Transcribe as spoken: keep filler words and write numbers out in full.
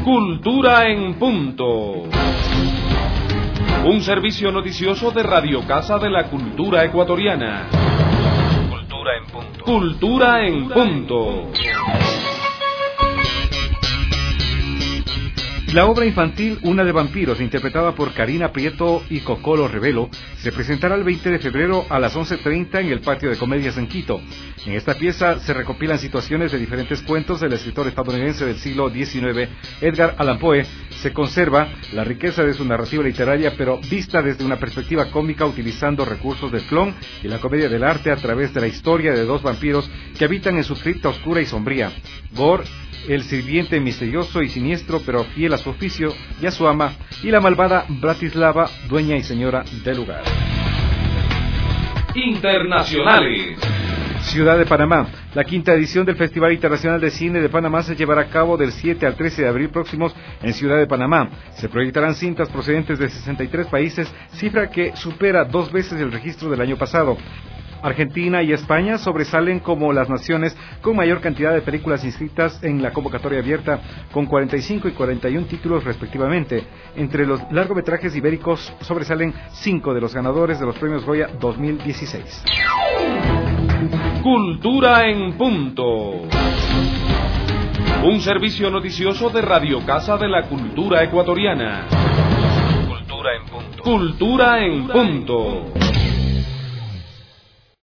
Cultura en punto. Un servicio noticioso de Radio Casa de la Cultura Ecuatoriana. Cultura en punto. Cultura en punto. La obra infantil Una de vampiros, interpretada por Karina Prieto y Cocolo Revelo, se presentará el veinte de febrero a las once treinta en el Patio de Comedias en Quito. En esta pieza se recopilan situaciones de diferentes cuentos del escritor estadounidense del siglo diecinueve, Edgar Allan Poe. Se conserva la riqueza de su narrativa literaria, pero vista desde una perspectiva cómica, utilizando recursos del clown y la comedia del arte a través de la historia de dos vampiros que habitan en su cripta oscura y sombría. Gore, el sirviente misterioso y siniestro, pero fiel a su oficio y a su ama, y la malvada Bratislava, dueña y señora del lugar. Internacionales. Ciudad de Panamá. La quinta edición del Festival Internacional de Cine de Panamá se llevará a cabo del siete al trece de abril próximos en Ciudad de Panamá. Se proyectarán cintas procedentes de sesenta y tres países, cifra que supera dos veces el registro del año pasado. Argentina y España sobresalen como las naciones con mayor cantidad de películas inscritas en la convocatoria abierta, con cuarenta y cinco y cuarenta y uno títulos respectivamente. Entre los largometrajes ibéricos sobresalen cinco de los ganadores de los premios Goya dos mil dieciséis. Cultura en punto. Un servicio noticioso de Radio Casa de la Cultura Ecuatoriana. Cultura en punto. Cultura en punto.